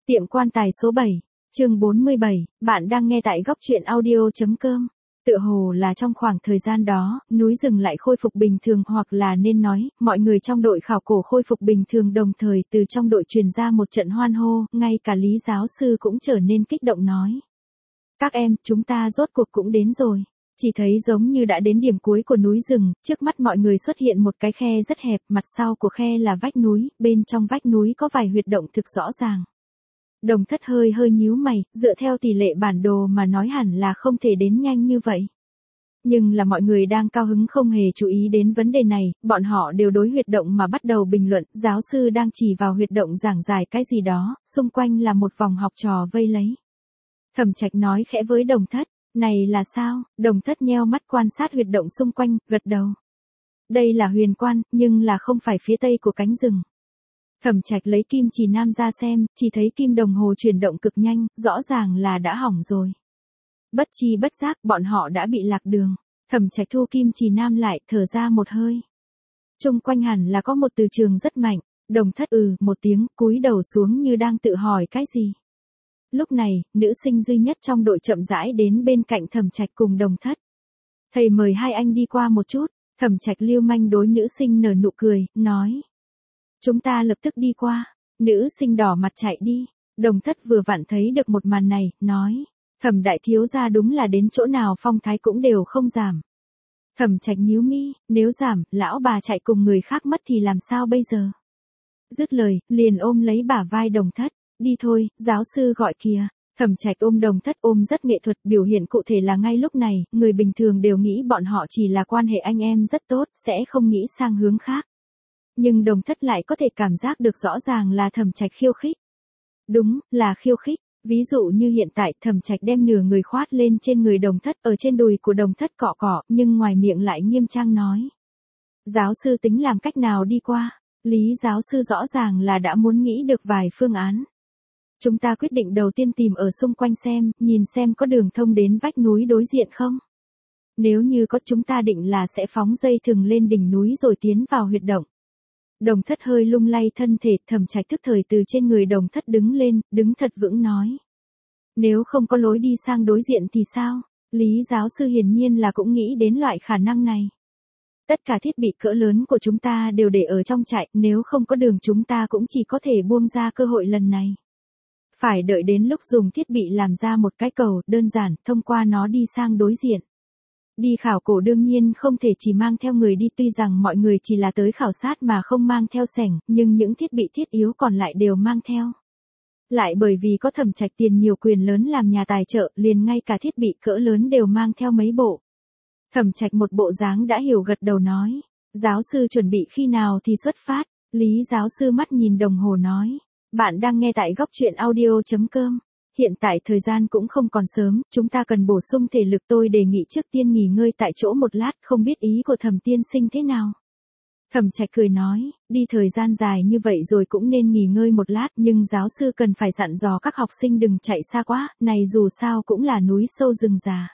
Tiệm quan tài số 7, chương 47, bạn đang nghe tại góc truyện audio.com. Tựa hồ là trong khoảng thời gian đó, núi rừng lại khôi phục bình thường, hoặc là nên nói, mọi người trong đội khảo cổ khôi phục bình thường, đồng thời từ trong đội truyền ra một trận hoan hô, ngay cả Lý giáo sư cũng trở nên kích động nói. Các em, chúng ta rốt cuộc cũng đến rồi. Chỉ thấy giống như đã đến điểm cuối của núi rừng, trước mắt mọi người xuất hiện một cái khe rất hẹp, mặt sau của khe là vách núi, bên trong vách núi có vài huyệt động thực rõ ràng. Đồng Thất hơi nhíu mày, dựa theo tỷ lệ bản đồ mà nói hẳn là không thể đến nhanh như vậy. Nhưng là mọi người đang cao hứng không hề chú ý đến vấn đề này, bọn họ đều đối huyệt động mà bắt đầu bình luận, giáo sư đang chỉ vào huyệt động giảng giải cái gì đó, xung quanh là một vòng học trò vây lấy. Thẩm Trạch nói khẽ với Đồng Thất, này là sao? Đồng Thất nheo mắt quan sát huyệt động xung quanh, gật đầu. Đây là huyền quan, nhưng là không phải phía tây của cánh rừng. Thẩm Trạch lấy kim chỉ nam ra xem, chỉ thấy kim đồng hồ chuyển động cực nhanh, rõ ràng là đã hỏng rồi. Bất chi bất giác, bọn họ đã bị lạc đường. Thẩm Trạch thu kim chỉ nam lại, thở ra một hơi. Chung quanh hẳn là có một từ trường rất mạnh. Đồng Thất một tiếng, cúi đầu xuống như đang tự hỏi cái gì. Lúc này, nữ sinh duy nhất trong đội chậm rãi đến bên cạnh Thẩm Trạch cùng Đồng Thất. Thầy mời hai anh đi qua một chút. Thẩm Trạch lưu manh đối nữ sinh nở nụ cười, nói. Chúng ta lập tức đi qua. Nữ sinh đỏ mặt chạy đi. Đồng Thất vừa vặn thấy được một màn này, nói. Thẩm đại thiếu gia đúng là đến chỗ nào phong thái cũng đều không giảm. Thẩm Trạch nhíu mi, nếu giảm, lão bà chạy cùng người khác mất thì làm sao bây giờ? Dứt lời, liền ôm lấy bả vai Đồng Thất. Đi thôi, giáo sư gọi kìa. Thẩm Trạch ôm Đồng Thất ôm rất nghệ thuật, biểu hiện cụ thể là ngay lúc này, người bình thường đều nghĩ bọn họ chỉ là quan hệ anh em rất tốt, sẽ không nghĩ sang hướng khác. Nhưng Đồng Thất lại có thể cảm giác được rõ ràng là Thẩm Trạch khiêu khích. Đúng, là khiêu khích. Ví dụ như hiện tại Thẩm Trạch đem nửa người khoát lên trên người Đồng Thất, ở trên đùi của Đồng Thất cọ cọ, nhưng ngoài miệng lại nghiêm trang nói. Giáo sư tính làm cách nào đi qua? Lý giáo sư rõ ràng là đã muốn nghĩ được vài phương án. Chúng ta quyết định đầu tiên tìm ở xung quanh xem, nhìn xem có đường thông đến vách núi đối diện không? Nếu như có, chúng ta định là sẽ phóng dây thừng lên đỉnh núi rồi tiến vào huyệt động. Đồng Thất hơi lung lay thân thể, Thẩm Trạch tức thời từ trên người Đồng Thất đứng lên, đứng thật vững nói. Nếu không có lối đi sang đối diện thì sao? Lý giáo sư hiển nhiên là cũng nghĩ đến loại khả năng này. Tất cả thiết bị cỡ lớn của chúng ta đều để ở trong trại, nếu không có đường chúng ta cũng chỉ có thể buông ra cơ hội lần này. Phải đợi đến lúc dùng thiết bị làm ra một cái cầu, đơn giản, thông qua nó đi sang đối diện. Đi khảo cổ đương nhiên không thể chỉ mang theo người đi, tuy rằng mọi người chỉ là tới khảo sát mà không mang theo xẻng, nhưng những thiết bị thiết yếu còn lại đều mang theo. Lại bởi vì có Thẩm Trạch tiền nhiều quyền lớn làm nhà tài trợ, liền ngay cả thiết bị cỡ lớn đều mang theo mấy bộ. Thẩm Trạch một bộ dáng đã hiểu gật đầu nói. Giáo sư chuẩn bị khi nào thì xuất phát? Lý giáo sư mắt nhìn đồng hồ nói. Bạn đang nghe tại góc truyện audio.com. Hiện tại thời gian cũng không còn sớm, chúng ta cần bổ sung thể lực, tôi đề nghị trước tiên nghỉ ngơi tại chỗ một lát, không biết ý của Thẩm tiên sinh thế nào. Thẩm Trạch cười nói, đi thời gian dài như vậy rồi cũng nên nghỉ ngơi một lát, nhưng giáo sư cần phải dặn dò các học sinh đừng chạy xa quá, này dù sao cũng là núi sâu rừng già.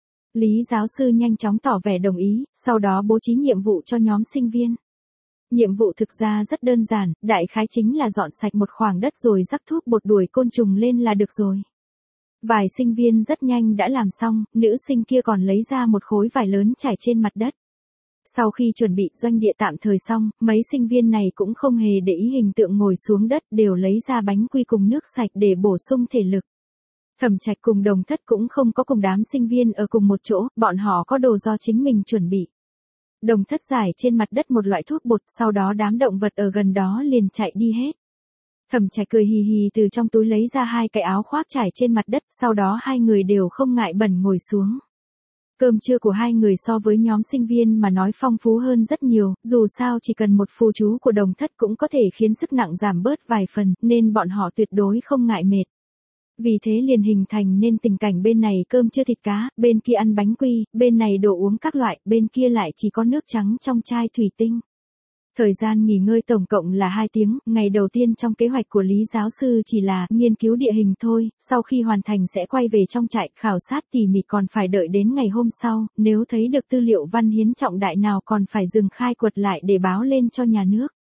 Lý giáo sư nhanh chóng tỏ vẻ đồng ý, sau đó bố trí nhiệm vụ cho nhóm sinh viên. Nhiệm vụ thực ra rất đơn giản, đại khái chính là dọn sạch một khoảng đất rồi rắc thuốc bột đuổi côn trùng lên là được rồi. Vài sinh viên rất nhanh đã làm xong, nữ sinh kia còn lấy ra một khối vải lớn trải trên mặt đất. Sau khi chuẩn bị doanh địa tạm thời xong, mấy sinh viên này cũng không hề để ý hình tượng ngồi xuống đất, đều lấy ra bánh quy cùng nước sạch để bổ sung thể lực. Thẩm Trạch cùng Đồng Thất cũng không có cùng đám sinh viên ở cùng một chỗ, bọn họ có đồ do chính mình chuẩn bị. Đồng Thất giải trên mặt đất một loại thuốc bột, sau đó đám động vật ở gần đó liền chạy đi hết. Thẩm Trạch cười hì hì từ trong túi lấy ra hai cái áo khoác trải trên mặt đất, sau đó hai người đều không ngại bẩn ngồi xuống. Cơm trưa của hai người so với nhóm sinh viên mà nói phong phú hơn rất nhiều, dù sao chỉ cần một phù chú của Đồng Thất cũng có thể khiến sức nặng giảm bớt vài phần, nên bọn họ tuyệt đối không ngại mệt. Vì thế liền hình thành nên tình cảnh bên này cơm trưa thịt cá, bên kia ăn bánh quy, bên này đồ uống các loại, bên kia lại chỉ có nước trắng trong chai thủy tinh. Thời gian nghỉ ngơi tổng cộng là 2 tiếng, ngày đầu tiên trong kế hoạch của Lý giáo sư chỉ là nghiên cứu địa hình thôi, sau khi hoàn thành sẽ quay về trong trại khảo sát tỉ mỉ, còn phải đợi đến ngày hôm sau, nếu thấy được tư liệu văn hiến trọng đại nào còn phải dừng khai quật lại để báo lên cho nhà nước.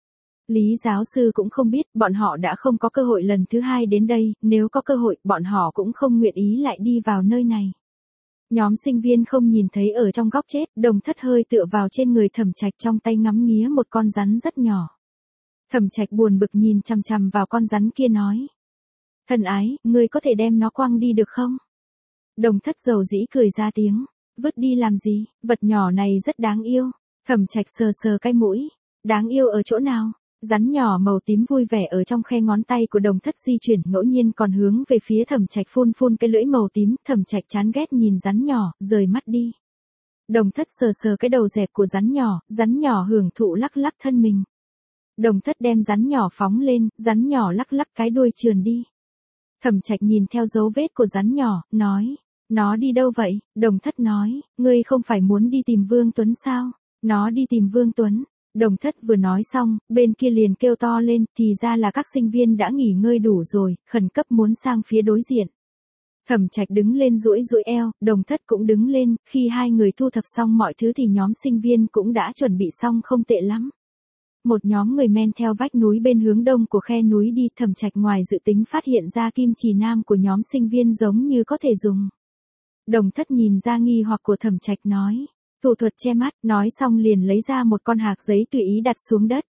Lý giáo sư cũng không biết, bọn họ đã không có cơ hội lần thứ hai đến đây, nếu có cơ hội, bọn họ cũng không nguyện ý lại đi vào nơi này. Nhóm sinh viên không nhìn thấy ở trong góc chết, Đồng Thất hơi tựa vào trên người Thẩm Trạch trong tay ngắm nghía một con rắn rất nhỏ. Thẩm Trạch buồn bực nhìn chằm chằm vào con rắn kia nói. Thân ái, ngươi có thể đem nó quăng đi được không? Đồng Thất dầu dĩ cười ra tiếng. Vứt đi làm gì, vật nhỏ này rất đáng yêu. Thẩm Trạch sờ sờ cái mũi. Đáng yêu ở chỗ nào? Rắn nhỏ màu tím vui vẻ ở trong khe ngón tay của Đồng Thất di chuyển, ngẫu nhiên còn hướng về phía Thẩm Trạch phun phun cái lưỡi màu tím. Thẩm Trạch chán ghét nhìn rắn nhỏ, rời mắt đi. Đồng Thất sờ sờ cái đầu dẹp của rắn nhỏ hưởng thụ lắc lắc thân mình. Đồng Thất đem rắn nhỏ phóng lên, rắn nhỏ lắc lắc cái đuôi trườn đi. Thẩm Trạch nhìn theo dấu vết của rắn nhỏ, nói. Nó đi đâu vậy? Đồng Thất nói, ngươi không phải muốn đi tìm Vương Tuấn sao? Nó đi tìm Vương Tuấn. Đồng Thất vừa nói xong, bên kia liền kêu to lên, thì ra là các sinh viên đã nghỉ ngơi đủ rồi, khẩn cấp muốn sang phía đối diện. Thẩm Trạch đứng lên duỗi duỗi eo, Đồng Thất cũng đứng lên, khi hai người thu thập xong mọi thứ thì nhóm sinh viên cũng đã chuẩn bị xong không tệ lắm. Một nhóm người men theo vách núi bên hướng đông của khe núi đi, Thẩm Trạch ngoài dự tính phát hiện ra kim chỉ nam của nhóm sinh viên giống như có thể dùng. Đồng Thất nhìn ra nghi hoặc của Thẩm Trạch nói. Thủ thuật che mắt, nói xong liền lấy ra một con hạc giấy tùy ý đặt xuống đất.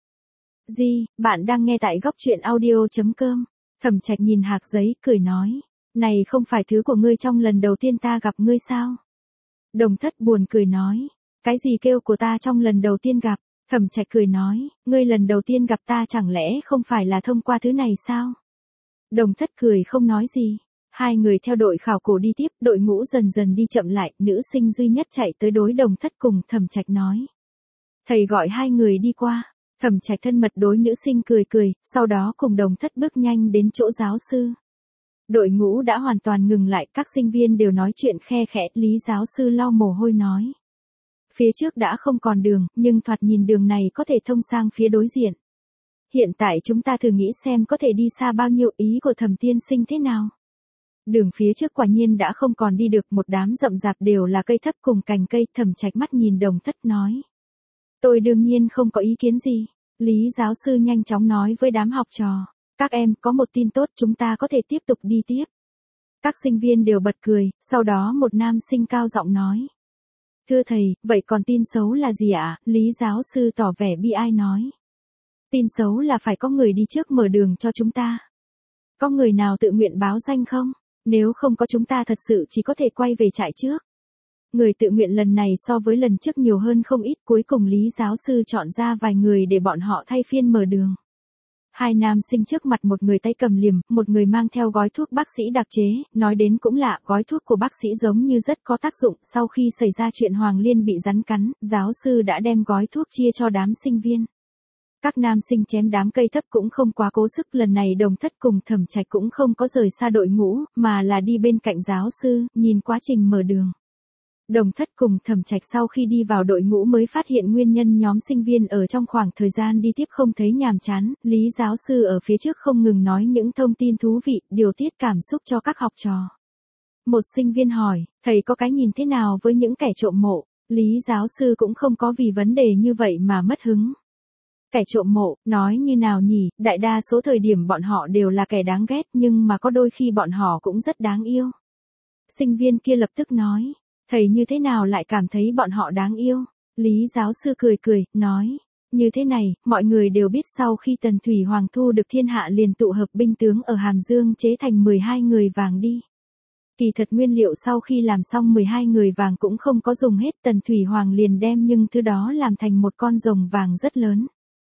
Bạn đang nghe tại góc truyện audio.com. Thẩm Trạch nhìn hạc giấy, cười nói. Này không phải thứ của ngươi trong lần đầu tiên ta gặp ngươi sao? Đồng Thất buồn cười nói. Cái gì kêu của ta trong lần đầu tiên gặp? Thẩm Trạch cười nói. Ngươi lần đầu tiên gặp ta chẳng lẽ không phải là thông qua thứ này sao? Đồng Thất cười không nói gì. Hai người theo đội khảo cổ đi tiếp, đội ngũ dần dần đi chậm lại, nữ sinh duy nhất chạy tới đối Đồng Thất cùng Thẩm Trạch nói. Thầy gọi hai người đi qua. Thẩm Trạch thân mật đối nữ sinh cười cười, sau đó cùng Đồng Thất bước nhanh đến chỗ giáo sư. Đội ngũ đã hoàn toàn ngừng lại, các sinh viên đều nói chuyện khe khẽ, Lý giáo sư lau mồ hôi nói. Phía trước đã không còn đường, nhưng thoạt nhìn đường này có thể thông sang phía đối diện. Hiện tại chúng ta thử nghĩ xem có thể đi xa bao nhiêu, ý của Thẩm tiên sinh thế nào? Đường phía trước quả nhiên đã không còn đi được, một đám rậm rạp đều là cây thấp cùng cành cây. Thẩm Trạch mắt nhìn Đồng Thất nói. Tôi đương nhiên không có ý kiến gì. Lý giáo sư nhanh chóng nói với đám học trò. Các em, có một tin tốt, chúng ta có thể tiếp tục đi tiếp. Các sinh viên đều bật cười, sau đó một nam sinh cao giọng nói. Thưa thầy, vậy còn tin xấu là gì ạ? Lý giáo sư tỏ vẻ bi ai nói. Tin xấu là phải có người đi trước mở đường cho chúng ta. Có người nào tự nguyện báo danh không? Nếu không có chúng ta thật sự chỉ có thể quay về trại trước. Người tự nguyện lần này so với lần trước nhiều hơn không ít, cuối cùng Lý giáo sư chọn ra vài người để bọn họ thay phiên mở đường. Hai nam sinh trước mặt, một người tay cầm liềm, một người mang theo gói thuốc bác sĩ đặc chế, nói đến cũng lạ, gói thuốc của bác sĩ giống như rất có tác dụng. Sau khi xảy ra chuyện Hoàng Liên bị rắn cắn, giáo sư đã đem gói thuốc chia cho đám sinh viên. Các nam sinh chém đám cây thấp cũng không quá cố sức, lần này Đồng Thất cùng Thẩm Trạch cũng không có rời xa đội ngũ, mà là đi bên cạnh giáo sư, nhìn quá trình mở đường. Đồng Thất cùng Thẩm Trạch sau khi đi vào đội ngũ mới phát hiện nguyên nhân nhóm sinh viên ở trong khoảng thời gian đi tiếp không thấy nhàm chán, Lý giáo sư ở phía trước không ngừng nói những thông tin thú vị, điều tiết cảm xúc cho các học trò. Một sinh viên hỏi, thầy có cái nhìn thế nào với những kẻ trộm mộ? Lý giáo sư cũng không có vì vấn đề như vậy mà mất hứng. Kẻ trộm mộ, nói như nào nhỉ, đại đa số thời điểm bọn họ đều là kẻ đáng ghét, nhưng mà có đôi khi bọn họ cũng rất đáng yêu. Sinh viên kia lập tức nói, thầy như thế nào lại cảm thấy bọn họ đáng yêu? Lý giáo sư cười cười, nói, như thế này, mọi người đều biết sau khi Tần Thủy Hoàng thu được thiên hạ liền tụ hợp binh tướng ở Hàm Dương chế thành 12 người vàng đi. Kỳ thật nguyên liệu sau khi làm xong 12 người vàng cũng không có dùng hết, Tần Thủy Hoàng liền đem nhưng thứ đó làm thành một con rồng vàng rất lớn.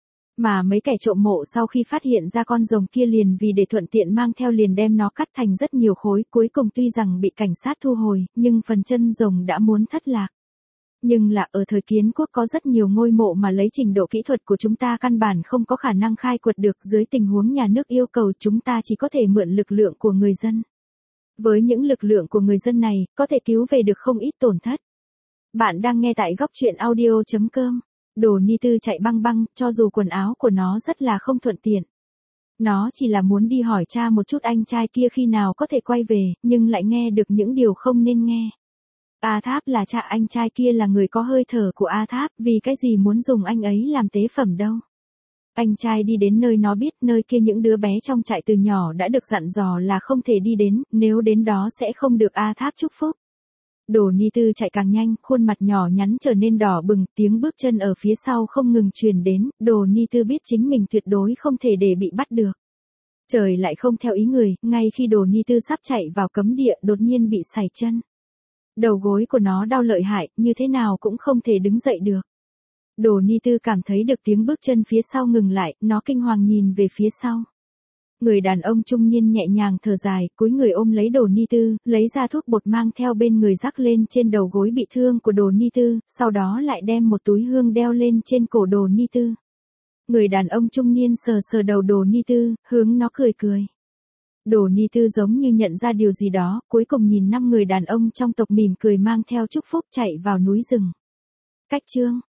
Mà mấy kẻ trộm mộ sau khi phát hiện ra con rồng kia liền vì để thuận tiện mang theo liền đem nó cắt thành rất nhiều khối, cuối cùng tuy rằng bị cảnh sát thu hồi, nhưng phần chân rồng đã muốn thất lạc. Nhưng là ở thời Kiến Quốc có rất nhiều ngôi mộ mà lấy trình độ kỹ thuật của chúng ta căn bản không có khả năng khai quật được, dưới tình huống nhà nước yêu cầu chúng ta chỉ có thể mượn lực lượng của người dân. Với những lực lượng của người dân này, có thể cứu về được không ít tổn thất. Bạn đang nghe tại góc truyện audio.com. Đồ Ni Tư chạy băng băng, cho dù quần áo của nó rất là không thuận tiện. Nó chỉ là muốn đi hỏi cha một chút anh trai kia khi nào có thể quay về, nhưng lại nghe được những điều không nên nghe. A Tháp là cha anh trai kia là người có hơi thở của A Tháp, vì cái gì muốn dùng anh ấy làm tế phẩm đâu. Anh trai đi đến nơi nó biết, nơi kia những đứa bé trong trại từ nhỏ đã được dặn dò là không thể đi đến, nếu đến đó sẽ không được A Tháp chúc phúc. Đồ Ni Tư chạy càng nhanh, khuôn mặt nhỏ nhắn trở nên đỏ bừng, tiếng bước chân ở phía sau không ngừng truyền đến, Đồ Ni Tư biết chính mình tuyệt đối không thể để bị bắt được. Trời lại không theo ý người, ngay khi Đồ Ni Tư sắp chạy vào cấm địa đột nhiên bị sảy chân. Đầu gối của nó đau lợi hại, như thế nào cũng không thể đứng dậy được. Đồ Ni Tư cảm thấy được tiếng bước chân phía sau ngừng lại, nó kinh hoàng nhìn về phía sau. Người đàn ông trung niên nhẹ nhàng thở dài, cúi người ôm lấy Đồ Ni Tư, lấy ra thuốc bột mang theo bên người rắc lên trên đầu gối bị thương của Đồ Ni Tư, sau đó lại đem một túi hương đeo lên trên cổ Đồ Ni Tư. Người đàn ông trung niên sờ sờ đầu Đồ Ni Tư, hướng nó cười cười. Đồ Ni Tư giống như nhận ra điều gì đó, cuối cùng nhìn 5 người đàn ông trong tộc mỉm cười mang theo chúc phúc chạy vào núi rừng. Cách chương